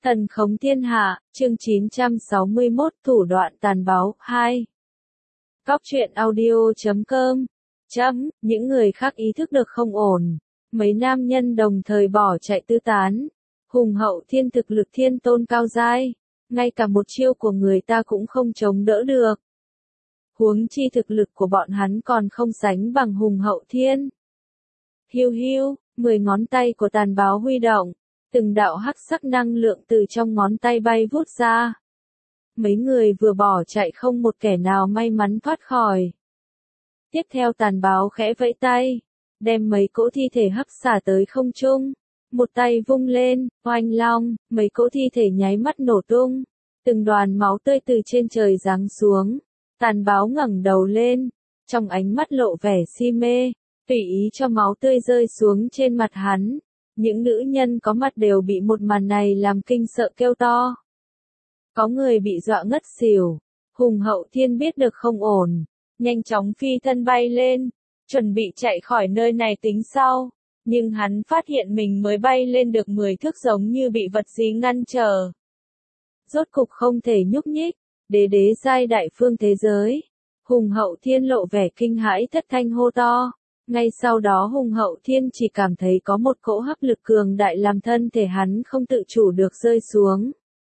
Thần khống thiên hạ, chương 961, thủ đoạn tàn báo, 2. Cóc truyện audio.com. Những người khác ý thức được không ổn. Mấy nam nhân đồng thời bỏ chạy tứ tán. Hùng hậu thiên thực lực thiên tôn cao giai. Ngay cả một chiêu của người ta cũng không chống đỡ được. Huống chi thực lực của bọn hắn còn không sánh bằng hùng hậu thiên. Hiu hiu, 10 ngón tay của tàn báo huy động. Từng đạo hắc sắc năng lượng từ trong ngón tay bay vút ra. Mấy người vừa bỏ chạy không một kẻ nào may mắn thoát khỏi. Tiếp theo tàn báo khẽ vẫy tay, đem mấy cỗ thi thể hấp xả tới không trung. Một tay vung lên, oanh long, mấy cỗ thi thể nháy mắt nổ tung. Từng đoàn máu tươi từ trên trời giáng xuống. Tàn báo ngẩng đầu lên, trong ánh mắt lộ vẻ si mê, tùy ý cho máu tươi rơi xuống trên mặt hắn. Những nữ nhân có mặt đều bị một màn này làm kinh sợ kêu to. Có người bị dọa ngất xỉu. Hùng hậu thiên biết được không ổn, nhanh chóng phi thân bay lên, chuẩn bị chạy khỏi nơi này tính sau. Nhưng hắn phát hiện mình mới bay lên được 10 thước giống như bị vật gì ngăn trở. Rốt cục không thể nhúc nhích, đế giai đại phương thế giới. Hùng hậu thiên lộ vẻ kinh hãi thất thanh hô to. Ngay sau đó hùng hậu thiên chỉ cảm thấy có một cỗ hấp lực cường đại làm thân thể hắn không tự chủ được rơi xuống.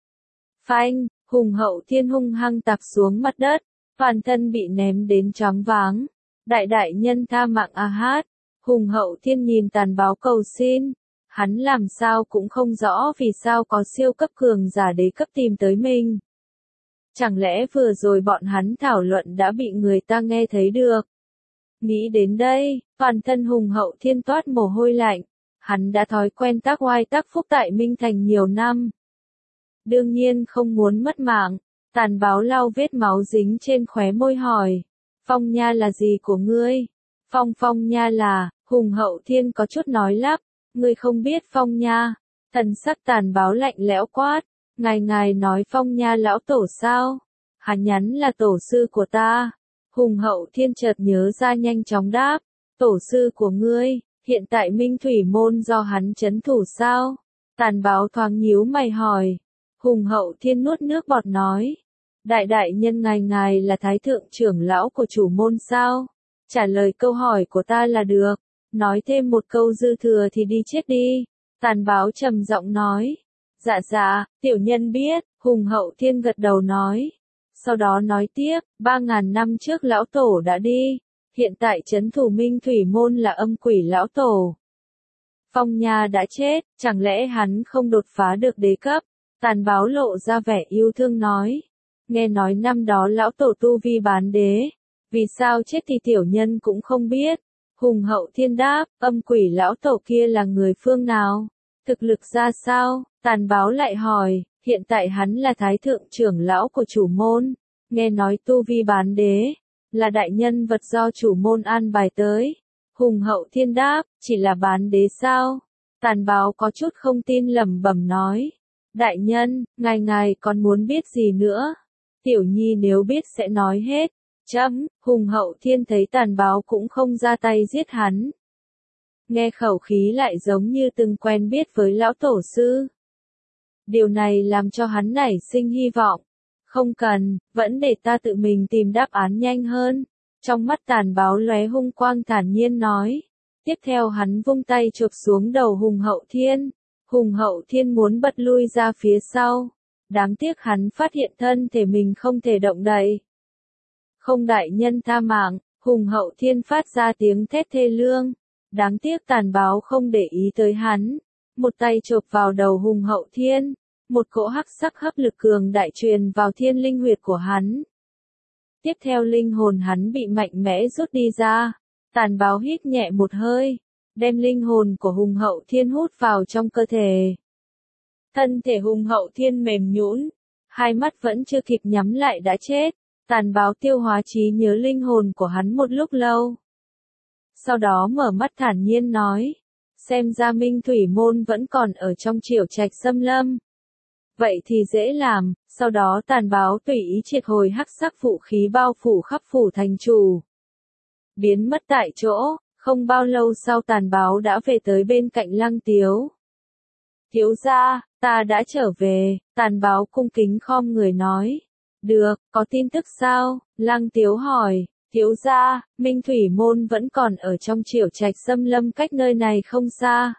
Phanh, hùng hậu thiên hung hăng tạp xuống mặt đất, toàn thân bị ném đến choáng váng. Đại nhân tha mạng a hát, hùng hậu thiên nhìn tàn báo cầu xin. Hắn làm sao cũng không rõ vì sao có siêu cấp cường giả đế cấp tìm tới mình. Chẳng lẽ vừa rồi bọn hắn thảo luận đã bị người ta nghe thấy được? Nghĩ đến đây, toàn thân hùng hậu thiên toát mồ hôi lạnh. Hắn đã thói quen tác oai tác phúc tại Minh Thành nhiều năm. Đương nhiên không muốn mất mạng. Tàn báo lau vết máu dính trên khóe môi hỏi. Phong nha là gì của ngươi? Phong nha là, hùng hậu thiên có chút nói lắp. Ngươi không biết phong nha. Thần sắc tàn báo lạnh lẽo quát. Ngài nói phong nha lão tổ sao? Hắn nhắn là tổ sư của ta. Hùng hậu thiên chợt nhớ ra nhanh chóng đáp. Tổ sư của ngươi, hiện tại Minh Thủy Môn do hắn trấn thủ sao? Tàn báo thoáng nhíu mày hỏi. Hùng hậu thiên nuốt nước bọt nói. Đại nhân ngài là thái thượng trưởng lão của chủ môn sao? Trả lời câu hỏi của ta là được. Nói thêm một câu dư thừa thì đi chết đi. Tàn báo trầm giọng nói. Dạ, tiểu nhân biết, hùng hậu thiên gật đầu nói. Sau đó nói tiếp, 3.000 năm trước lão tổ đã đi, hiện tại trấn thủ Minh Thủy Môn là âm quỷ lão tổ. Phong nha đã chết, chẳng lẽ hắn không đột phá được đế cấp? Tàn báo lộ ra vẻ yêu thương nói. Nghe nói năm đó lão tổ tu vi bán đế, vì sao chết thì tiểu nhân cũng không biết. Hùng hậu thiên đáp, âm quỷ lão tổ kia là người phương nào? Thực lực ra sao? Tàn báo lại hỏi. Hiện tại hắn là thái thượng trưởng lão của chủ môn, nghe nói tu vi bán đế, là đại nhân vật do chủ môn an bài tới. Hùng hậu thiên đáp, chỉ là bán đế sao? Tàn báo có chút không tin lẩm bẩm nói. Đại nhân, ngài còn muốn biết gì nữa? Tiểu nhi nếu biết sẽ nói hết. Hùng hậu thiên thấy tàn báo cũng không ra tay giết hắn. Nghe khẩu khí lại giống như từng quen biết với lão tổ sư. Điều này làm cho hắn nảy sinh hy vọng. Không cần, vẫn để ta tự mình tìm đáp án nhanh hơn. Trong mắt tàn báo lóe hung quang thản nhiên nói. Tiếp theo hắn vung tay chụp xuống đầu hùng hậu thiên. Hùng hậu thiên muốn bật lui ra phía sau. Đáng tiếc hắn phát hiện thân thể mình không thể động đậy. Không đại nhân tha mạng, hùng hậu thiên phát ra tiếng thét thê lương. Đáng tiếc tàn báo không để ý tới hắn. Một tay chộp vào đầu hùng hậu thiên, một cỗ hắc sắc hấp lực cường đại truyền vào thiên linh huyệt của hắn. Tiếp theo linh hồn hắn bị mạnh mẽ rút đi ra, tàn báo hít nhẹ một hơi, đem linh hồn của hùng hậu thiên hút vào trong cơ thể. Thân thể hùng hậu thiên mềm nhũn, hai mắt vẫn chưa kịp nhắm lại đã chết, tàn báo tiêu hóa trí nhớ linh hồn của hắn một lúc lâu. Sau đó mở mắt thản nhiên nói. Xem ra Minh Thủy Môn vẫn còn ở trong Triểu Trạch Xâm Lâm. Vậy thì dễ làm, sau đó tàn báo tùy ý triệt hồi hắc sắc vũ khí bao phủ khắp phủ thành chủ. Biến mất tại chỗ, không bao lâu sau tàn báo đã về tới bên cạnh Lăng Tiếu. Thiếu gia, ta đã trở về, Tàn Báo cung kính khom người nói. Được, có tin tức sao? Lăng Tiếu hỏi. Thiếu gia, Minh Thủy Môn vẫn còn ở trong Triệu Trạch Xâm Lâm cách nơi này không xa.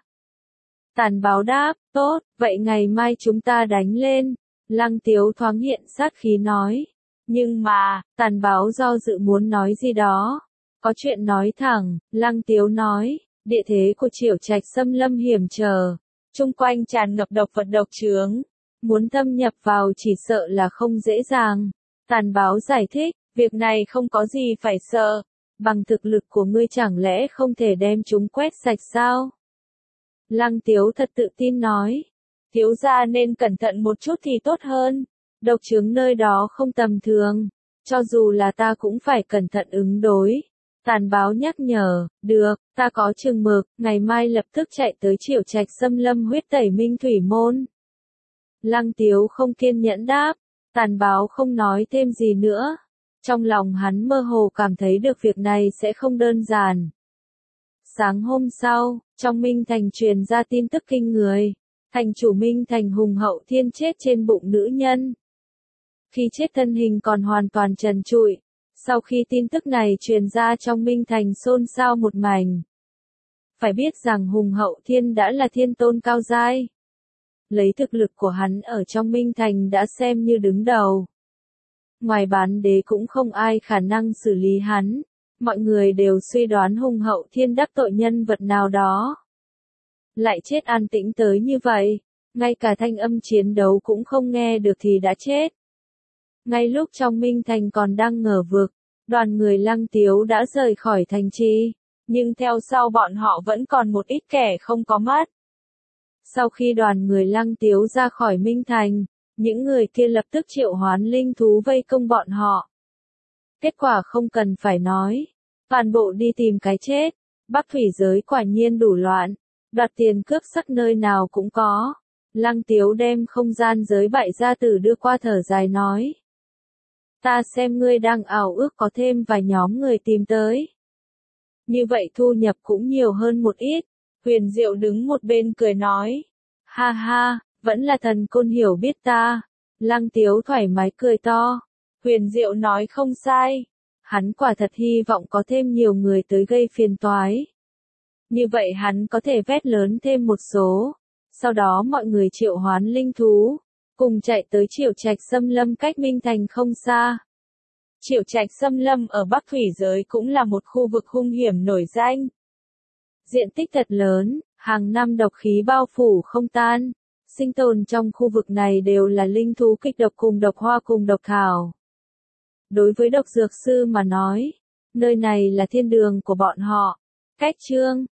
Tàn Báo đáp, tốt, vậy ngày mai chúng ta đánh lên. Lăng Tiếu thoáng hiện sát khí nói. Nhưng mà, Tàn Báo do dự muốn nói gì đó. Có chuyện nói thẳng, Lăng Tiếu nói, địa thế của Triệu Trạch Xâm Lâm hiểm trở. Chung quanh tràn ngập độc vật độc chướng. Muốn thâm nhập vào chỉ sợ là không dễ dàng. Tàn Báo giải thích, việc này không có gì phải sợ. Bằng thực lực của ngươi chẳng lẽ không thể đem chúng quét sạch sao? Lăng Tiếu thật tự tin nói. Thiếu gia nên cẩn thận một chút thì tốt hơn. Độc chướng nơi đó không tầm thường. Cho dù là ta cũng phải cẩn thận ứng đối. Tàn Báo nhắc nhở, được, ta có chừng mực, ngày mai lập tức chạy tới Triệu Trạch Xâm Lâm huyết tẩy Minh Thủy Môn. Lăng Tiếu không kiên nhẫn đáp, Tàn Báo không nói thêm gì nữa. Trong lòng hắn mơ hồ cảm thấy được việc này sẽ không đơn giản. Sáng hôm sau, trong Minh Thành truyền ra tin tức kinh người. Thành chủ Minh Thành Hùng Hậu Thiên chết trên bụng nữ nhân. Khi chết thân hình còn hoàn toàn trần trụi. Sau khi tin tức này truyền ra trong Minh Thành xôn xao một mảnh. Phải biết rằng Hùng Hậu Thiên đã là thiên tôn cao giai. Lấy thực lực của hắn ở trong Minh Thành đã xem như đứng đầu. Ngoài bán đế cũng không ai khả năng xử lý hắn. Mọi người đều suy đoán Hùng Hậu Thiên đắc tội nhân vật nào đó. Lại chết an tĩnh tới như vậy. Ngay cả thanh âm chiến đấu cũng không nghe được thì đã chết. Ngay lúc trong Minh Thành còn đang ngờ vực, đoàn người Lăng Tiếu đã rời khỏi thành trì, nhưng theo sau bọn họ vẫn còn một ít kẻ không có mắt. Sau khi đoàn người Lăng Tiếu ra khỏi Minh Thành, những người kia lập tức triệu hoán linh thú vây công bọn họ. Kết quả không cần phải nói, toàn bộ đi tìm cái chết. Bắc thủy giới quả nhiên đủ loạn, đoạt tiền cướp sắc nơi nào cũng có. Lăng Tiếu đem không gian giới bại gia tử đưa qua thở dài nói. Ta xem ngươi đang ảo ước có thêm vài nhóm người tìm tới. Như vậy thu nhập cũng nhiều hơn một ít. Huyền Diệu đứng một bên cười nói. Ha ha, vẫn là thần côn hiểu biết ta. Lăng Tiếu thoải mái cười to. Huyền Diệu nói không sai. Hắn quả thật hy vọng có thêm nhiều người tới gây phiền toái. Như vậy hắn có thể vét lớn thêm một số. Sau đó mọi người triệu hoán linh thú. Cùng chạy tới Triệu Trạch Xâm Lâm cách Minh Thành không xa. Triệu Trạch Xâm Lâm ở Bắc thủy giới cũng là một khu vực hung hiểm nổi danh. Diện tích thật lớn, hàng năm độc khí bao phủ không tan. Sinh tồn trong khu vực này đều là linh thú kịch độc cùng độc hoa cùng độc thảo. Đối với độc dược sư mà nói, nơi này là thiên đường của bọn họ. Cách chương